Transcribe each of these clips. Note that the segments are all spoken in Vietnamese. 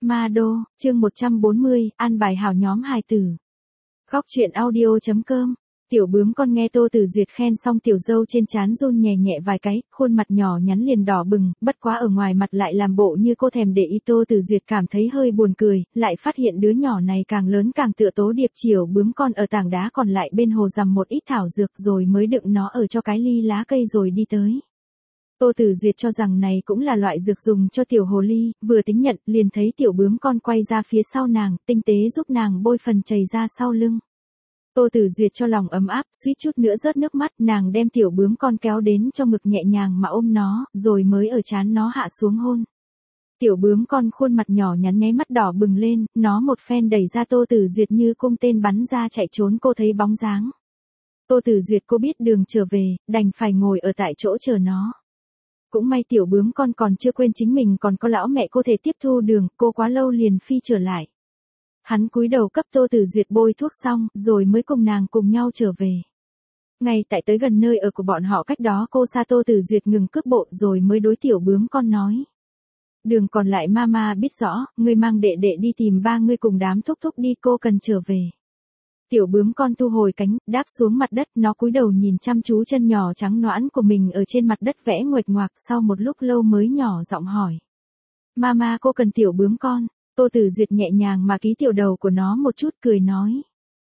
Ma Đô, chương 140, an bài hảo nhóm hài tử. Góc truyện audio.com. Tiểu bướm con nghe Tô Tử Duyệt khen xong tiểu dâu trên trán run nhẹ nhẹ vài cái, khuôn mặt nhỏ nhắn liền đỏ bừng, bất quá ở ngoài mặt lại làm bộ như cô thèm để ý. Tô Tử Duyệt cảm thấy hơi buồn cười, lại phát hiện đứa nhỏ này càng lớn càng tựa Tố Điệp. Chiều bướm con ở tảng đá còn lại bên hồ dằm một ít thảo dược rồi mới đựng nó ở cho cái ly lá cây rồi đi tới. Tô Tử Duyệt cho rằng này cũng là loại dược dùng cho tiểu hồ ly, vừa tính nhận, liền thấy tiểu bướm con quay ra phía sau nàng, tinh tế giúp nàng bôi phần chảy ra sau lưng. Tô Tử Duyệt cho lòng ấm áp, suýt chút nữa rớt nước mắt, nàng đem tiểu bướm con kéo đến cho ngực nhẹ nhàng mà ôm nó, rồi mới ở trán nó hạ xuống hôn. Tiểu bướm con khuôn mặt nhỏ nhắn nháy mắt đỏ bừng lên, nó một phen đẩy ra Tô Tử Duyệt như cung tên bắn ra chạy trốn. Cô thấy bóng dáng Tô Tử Duyệt, cô biết đường trở về, đành phải ngồi ở tại chỗ chờ nó. Cũng may tiểu bướm con còn chưa quên chính mình còn có lão mẹ cô thể tiếp thu đường, cô quá lâu liền phi trở lại. Hắn cúi đầu cấp Tô Tử Duyệt bôi thuốc xong, rồi mới cùng nàng cùng nhau trở về. Ngay tại tới gần nơi ở của bọn họ cách đó cô xa, Tô Tử Duyệt ngừng cước bộ rồi mới đối tiểu bướm con nói. Đường còn lại mama biết rõ, ngươi mang đệ đệ đi tìm ba ngươi cùng đám thúc thúc đi, cô cần trở về. Tiểu bướm con thu hồi cánh, đáp xuống mặt đất, nó cúi đầu nhìn chăm chú chân nhỏ trắng nõn của mình ở trên mặt đất vẽ nguệch ngoạc, sau một lúc lâu mới nhỏ giọng hỏi. Mama, cô cần tiểu bướm con. Tô Tử Duyệt nhẹ nhàng mà ký tiểu đầu của nó một chút, cười nói.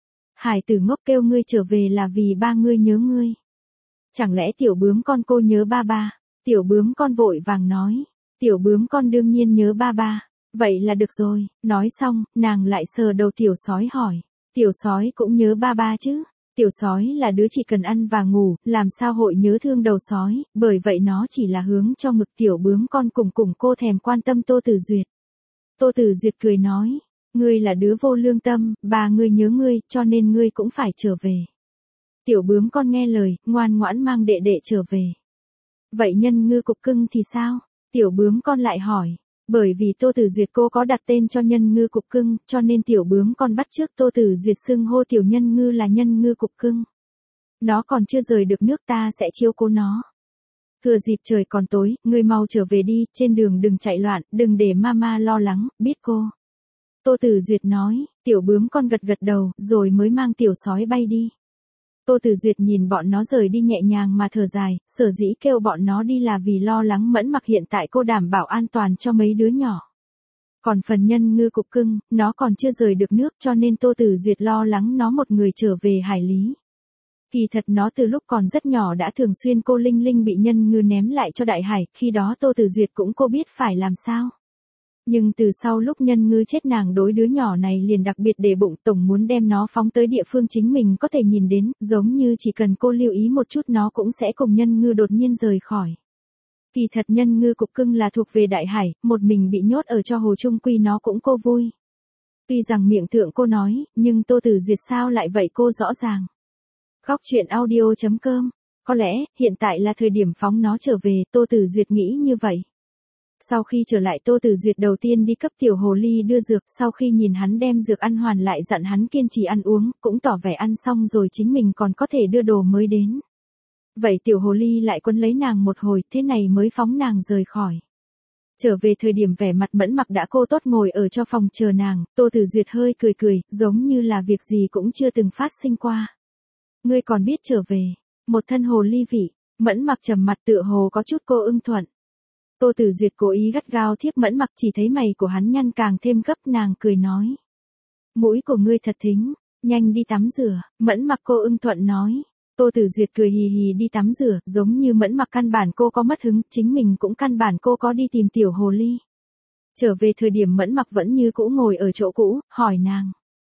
Hải tử ngốc, kêu ngươi trở về là vì ba ngươi nhớ ngươi. Chẳng lẽ tiểu bướm con cô nhớ ba ba? Tiểu bướm con vội vàng nói. Tiểu bướm con đương nhiên nhớ ba ba. Vậy là được rồi. Nói xong, nàng lại sờ đầu tiểu sói hỏi. Tiểu sói cũng nhớ ba ba chứ? Tiểu sói là đứa chỉ cần ăn và ngủ, làm sao hội nhớ thương đầu sói, bởi vậy nó chỉ là hướng cho ngực. Tiểu bướm con cùng cô thèm quan tâm Tô Tử Duyệt. Tô Tử Duyệt cười nói, ngươi là đứa vô lương tâm, bà ngươi nhớ ngươi, cho nên ngươi cũng phải trở về. Tiểu bướm con nghe lời, ngoan ngoãn mang đệ đệ trở về. Vậy nhân ngư cục cưng thì sao? Tiểu bướm con lại hỏi. Bởi vì Tô Tử Duyệt cô có đặt tên cho nhân ngư cục cưng, cho nên tiểu bướm con bắt chước Tô Tử Duyệt xưng hô tiểu nhân ngư là nhân ngư cục cưng. Nó còn chưa rời được nước, ta sẽ chiếu cố nó. Thừa dịp trời còn tối, ngươi mau trở về đi, trên đường đừng chạy loạn, đừng để mama lo lắng, biết cô. Tô Tử Duyệt nói, tiểu bướm con gật gật đầu, rồi mới mang tiểu sói bay đi. Tô Tử Duyệt nhìn bọn nó rời đi nhẹ nhàng mà thở dài, sở dĩ kêu bọn nó đi là vì lo lắng Mẫn Mặc, hiện tại cô đảm bảo an toàn cho mấy đứa nhỏ. Còn phần nhân ngư cục cưng, nó còn chưa rời được nước, cho nên Tô Tử Duyệt lo lắng nó một người trở về hải lý. Kỳ thật nó từ lúc còn rất nhỏ đã thường xuyên cô Linh Linh bị nhân ngư ném lại cho đại hải, khi đó Tô Tử Duyệt cũng cô biết phải làm sao. Nhưng từ sau lúc nhân ngư chết, nàng đối đứa nhỏ này liền đặc biệt để bụng, tổng muốn đem nó phóng tới địa phương chính mình có thể nhìn đến, giống như chỉ cần cô lưu ý một chút nó cũng sẽ cùng nhân ngư đột nhiên rời khỏi. Kỳ thật nhân ngư cục cưng là thuộc về đại hải, một mình bị nhốt ở cho hồ chung quy nó cũng cô vui. Tuy rằng miệng thượng cô nói, nhưng Tô Tử Duyệt sao lại vậy cô rõ ràng. Góc truyện audio.com. Có lẽ, hiện tại là thời điểm phóng nó trở về, Tô Tử Duyệt nghĩ như vậy. Sau khi trở lại, Tô Tử Duyệt đầu tiên đi cấp tiểu hồ ly đưa dược, sau khi nhìn hắn đem dược ăn hoàn lại dặn hắn kiên trì ăn uống, cũng tỏ vẻ ăn xong rồi chính mình còn có thể đưa đồ mới đến. Vậy tiểu hồ ly lại quấn lấy nàng một hồi, thế này mới phóng nàng rời khỏi. Trở về thời điểm vẻ mặt Mẫn Mặc đã cô tốt ngồi ở cho phòng chờ nàng, Tô Tử Duyệt hơi cười cười, giống như là việc gì cũng chưa từng phát sinh qua. Ngươi còn biết trở về, một thân hồ ly vị. Mẫn Mặc trầm mặt tựa hồ có chút cô ưng thuận. Tô Tử Duyệt cố ý gắt gao thiếp Mẫn Mặc, chỉ thấy mày của hắn nhăn càng thêm gấp, nàng cười nói. Mũi của ngươi thật thính, nhanh đi tắm rửa. Mẫn Mặc cô ưng thuận nói. Tô Tử Duyệt cười hì hì đi tắm rửa, giống như Mẫn Mặc căn bản cô có mất hứng, chính mình cũng căn bản cô có đi tìm tiểu hồ ly. Trở về thời điểm Mẫn Mặc vẫn như cũ ngồi ở chỗ cũ, hỏi nàng.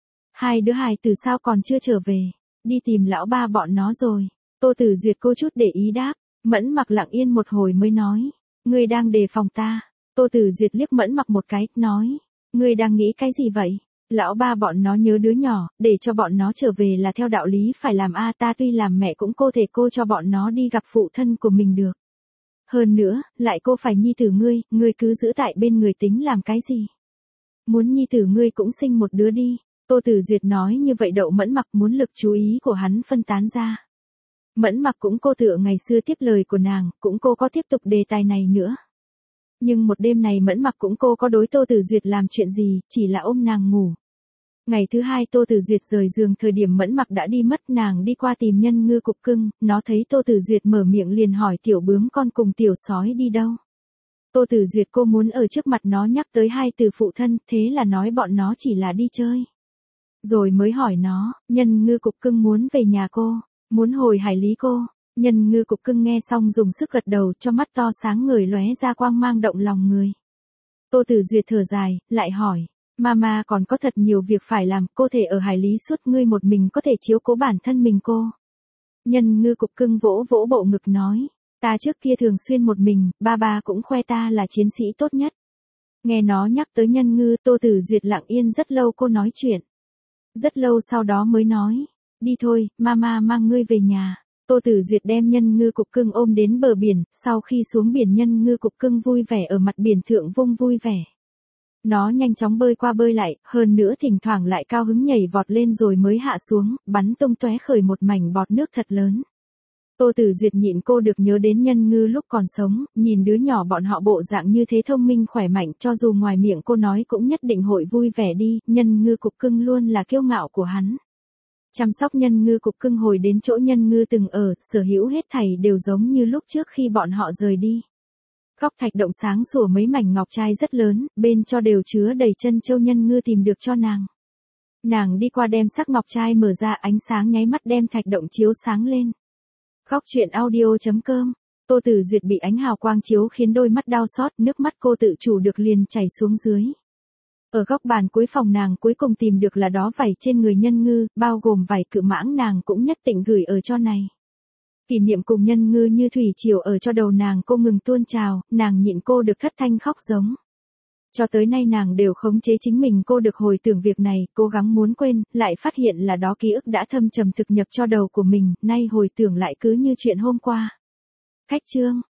Hai đứa hài từ sao còn chưa trở về? Đi tìm lão ba bọn nó rồi. Tô Tử Duyệt cô chút để ý đáp. Mẫn Mặc lặng yên một hồi mới nói. Ngươi đang đề phòng ta. Tô Tử Duyệt liếc Mẫn Mặc một cái, nói. Ngươi đang nghĩ cái gì vậy? Lão ba bọn nó nhớ đứa nhỏ, để cho bọn nó trở về là theo đạo lý phải làm a, ta tuy làm mẹ cũng cô thể cô cho bọn nó đi gặp phụ thân của mình được. Hơn nữa, lại cô phải nhi tử ngươi cứ giữ tại bên người tính làm cái gì? Muốn nhi tử ngươi cũng sinh một đứa đi. Tô Tử Duyệt nói như vậy đậu Mẫn Mặc, muốn lực chú ý của hắn phân tán ra. Mẫn Mặc cũng cô tựa ngày xưa tiếp lời của nàng, cũng cô có tiếp tục đề tài này nữa. Nhưng một đêm này Mẫn Mặc cũng cô có đối Tô Tử Duyệt làm chuyện gì, chỉ là ôm nàng ngủ. Ngày thứ hai Tô Tử Duyệt rời giường thời điểm Mẫn Mặc đã đi mất, nàng đi qua tìm Nhân Ngư cục cưng, nó thấy Tô Tử Duyệt mở miệng liền hỏi tiểu bướm con cùng tiểu sói đi đâu. Tô Tử Duyệt cô muốn ở trước mặt nó nhắc tới hai từ phụ thân, thế là nói bọn nó chỉ là đi chơi. Rồi mới hỏi nó, Nhân Ngư cục cưng muốn về nhà cô, muốn hồi hải lý cô. Nhân Ngư cục cưng nghe xong dùng sức gật đầu, cho mắt to sáng ngời lóe ra quang mang động lòng người. Tô Tử Duyệt thở dài, lại hỏi, Mama còn có thật nhiều việc phải làm, cô thể ở hải lý suốt, ngươi một mình có thể chiếu cố bản thân mình cô. Nhân Ngư cục cưng vỗ vỗ bộ ngực nói, ta trước kia thường xuyên một mình, ba cũng khoe ta là chiến sĩ tốt nhất. Nghe nó nhắc tới Nhân Ngư, Tô Tử Duyệt lặng yên rất lâu, cô nói chuyện. Rất lâu sau đó mới nói, đi thôi, Mama mang ngươi về nhà. Tô Tử Duyệt đem Nhân Ngư cục cưng ôm đến bờ biển, sau khi xuống biển Nhân Ngư cục cưng vui vẻ ở mặt biển thượng vung vui vẻ. Nó nhanh chóng bơi qua bơi lại, hơn nữa thỉnh thoảng lại cao hứng nhảy vọt lên rồi mới hạ xuống, bắn tung tóe khởi một mảnh bọt nước thật lớn. Tô Tử Duyệt nhịn cô được nhớ đến Nhân Ngư lúc còn sống, nhìn đứa nhỏ bọn họ bộ dạng như thế thông minh khỏe mạnh, cho dù ngoài miệng cô nói cũng nhất định hội vui vẻ đi, Nhân Ngư cục cưng luôn là kiêu ngạo của hắn. Chăm sóc Nhân Ngư cục cưng hồi đến chỗ Nhân Ngư từng ở, sở hữu hết thảy đều giống như lúc trước khi bọn họ rời đi. Góc thạch động sáng sủa mấy mảnh ngọc trai rất lớn, bên cho đều chứa đầy chân châu Nhân Ngư tìm được cho nàng. Nàng đi qua đem sắc ngọc trai mở ra, ánh sáng nháy mắt đem thạch động chiếu sáng lên. Góc truyện audio.com. Tô Tử Duyệt bị ánh hào quang chiếu khiến đôi mắt đau xót, nước mắt cô tự chủ được liền chảy xuống dưới. Ở góc bàn cuối phòng nàng cuối cùng tìm được là đó vảy trên người Nhân Ngư, bao gồm vảy cự mãng nàng cũng nhất định gửi ở cho này. Kỷ niệm cùng Nhân Ngư như thủy triều ở cho đầu nàng cô ngừng tuôn trào, nàng nhịn cô được thất thanh khóc giống. Cho tới nay nàng đều khống chế chính mình, cô được hồi tưởng việc này, cố gắng muốn quên, lại phát hiện là đó ký ức đã thâm trầm thực nhập cho đầu của mình, nay hồi tưởng lại cứ như chuyện hôm qua. Khách chương.